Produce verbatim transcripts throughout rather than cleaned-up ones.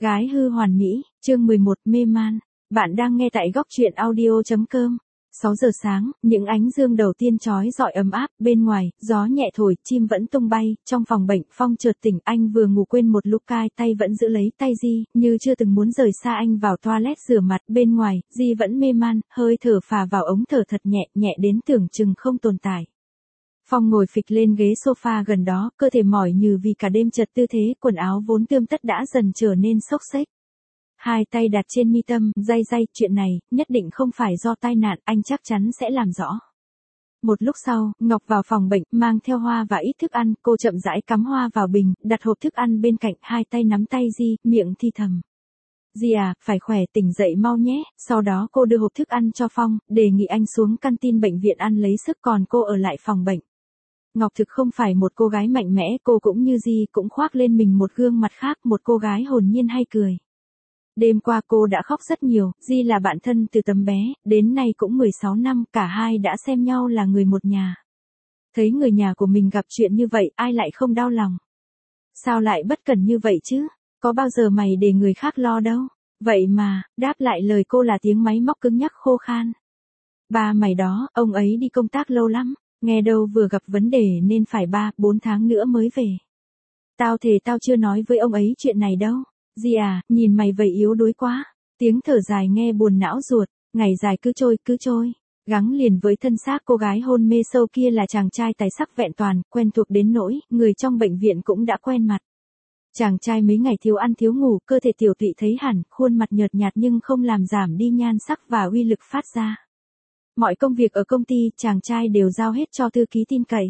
Gái hư hoàn mỹ, chương mười một, mê man. Bạn đang nghe tại góc truyện audio chấm com. sáu giờ sáng, những ánh dương đầu tiên chói rọi ấm áp, bên ngoài, gió nhẹ thổi, chim vẫn tung bay, trong phòng bệnh, Phong chợt tỉnh, anh vừa ngủ quên một lúc cai, tay vẫn giữ lấy tay Di, như chưa từng muốn rời xa anh vào toilet rửa mặt, bên ngoài, Di vẫn mê man, hơi thở phà vào ống thở thật nhẹ, nhẹ đến tưởng chừng không tồn tại. Phong ngồi phịch lên ghế sofa gần đó, cơ thể mỏi như vì cả đêm chật tư thế, quần áo vốn tươm tất đã dần trở nên xốc xếch. Hai tay đặt trên mi tâm, day day, chuyện này, nhất định không phải do tai nạn, anh chắc chắn sẽ làm rõ. Một lúc sau, Ngọc vào phòng bệnh, mang theo hoa và ít thức ăn, cô chậm rãi cắm hoa vào bình, đặt hộp thức ăn bên cạnh, hai tay nắm tay Di, miệng thi thầm. Di à, phải khỏe, tỉnh dậy mau nhé, sau đó cô đưa hộp thức ăn cho Phong, đề nghị anh xuống canteen bệnh viện ăn lấy sức còn cô ở lại phòng bệnh. Ngọc thực không phải một cô gái mạnh mẽ, cô cũng như Di cũng khoác lên mình một gương mặt khác, một cô gái hồn nhiên hay cười. Đêm qua cô đã khóc rất nhiều, Di là bạn thân từ tấm bé, đến nay cũng mười sáu năm, cả hai đã xem nhau là người một nhà. Thấy người nhà của mình gặp chuyện như vậy, ai lại không đau lòng? Sao lại bất cẩn như vậy chứ? Có bao giờ mày để người khác lo đâu? Vậy mà, đáp lại lời cô là tiếng máy móc cứng nhắc khô khan. Ba mày đó, ông ấy đi công tác lâu lắm. Nghe đâu vừa gặp vấn đề nên phải ba, bốn tháng nữa mới về. Tao thề tao chưa nói với ông ấy chuyện này đâu. Di à, nhìn mày vậy yếu đuối quá. Tiếng thở dài nghe buồn não ruột, ngày dài cứ trôi, cứ trôi. Gắng liền với thân xác cô gái hôn mê sâu kia là chàng trai tài sắc vẹn toàn, quen thuộc đến nỗi, người trong bệnh viện cũng đã quen mặt. Chàng trai mấy ngày thiếu ăn thiếu ngủ, cơ thể tiểu tụy thấy hẳn, khuôn mặt nhợt nhạt nhưng không làm giảm đi nhan sắc và uy lực phát ra. Mọi công việc ở công ty, chàng trai đều giao hết cho thư ký tin cậy.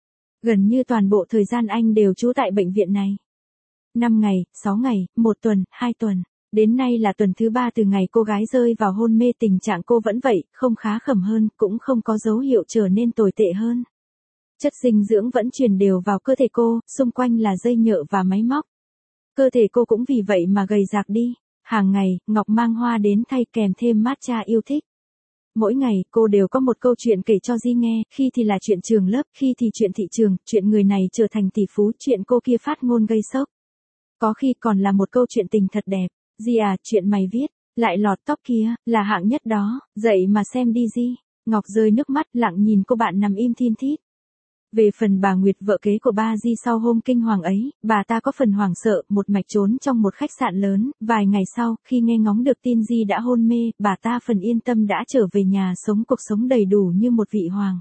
Gần như toàn bộ thời gian anh đều trú tại bệnh viện này. năm ngày, sáu ngày, một tuần, hai tuần. Đến nay là tuần thứ ba từ ngày cô gái rơi vào hôn mê, tình trạng cô vẫn vậy, không khá khẩm hơn, cũng không có dấu hiệu trở nên tồi tệ hơn. Chất dinh dưỡng vẫn truyền đều vào cơ thể cô, xung quanh là dây nhợ và máy móc. Cơ thể cô cũng vì vậy mà gầy rạc đi. Hàng ngày, Ngọc mang hoa đến thay kèm thêm matcha yêu thích. Mỗi ngày, cô đều có một câu chuyện kể cho Di nghe, khi thì là chuyện trường lớp, khi thì chuyện thị trường, chuyện người này trở thành tỷ phú, chuyện cô kia phát ngôn gây sốc. Có khi còn là một câu chuyện tình thật đẹp. Di à, chuyện mày viết, lại lọt top kia, là hạng nhất đó, dậy mà xem đi Di. Ngọc rơi nước mắt, lặng nhìn cô bạn nằm im thin thít. Về phần bà Nguyệt vợ kế của ba Di sau hôm kinh hoàng ấy, bà ta có phần hoảng sợ, một mạch trốn trong một khách sạn lớn, vài ngày sau, khi nghe ngóng được tin Di đã hôn mê, bà ta phần yên tâm đã trở về nhà sống cuộc sống đầy đủ như một vị hoàng.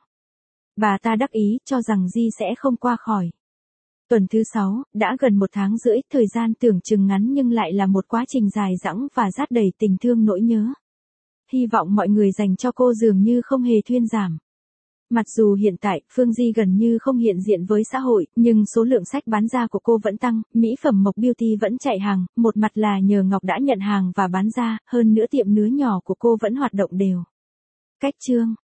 Bà ta đắc ý, cho rằng Di sẽ không qua khỏi. Tuần thứ sáu, đã gần một tháng rưỡi, thời gian tưởng chừng ngắn nhưng lại là một quá trình dài dẳng và dát đầy tình thương nỗi nhớ. Hy vọng mọi người dành cho cô dường như không hề thuyên giảm. Mặc dù hiện tại, Phương Di gần như không hiện diện với xã hội, nhưng số lượng sách bán ra của cô vẫn tăng, mỹ phẩm Mộc Beauty vẫn chạy hàng, một mặt là nhờ Ngọc đã nhận hàng và bán ra, hơn nữa tiệm nứa nhỏ của cô vẫn hoạt động đều. Cách chương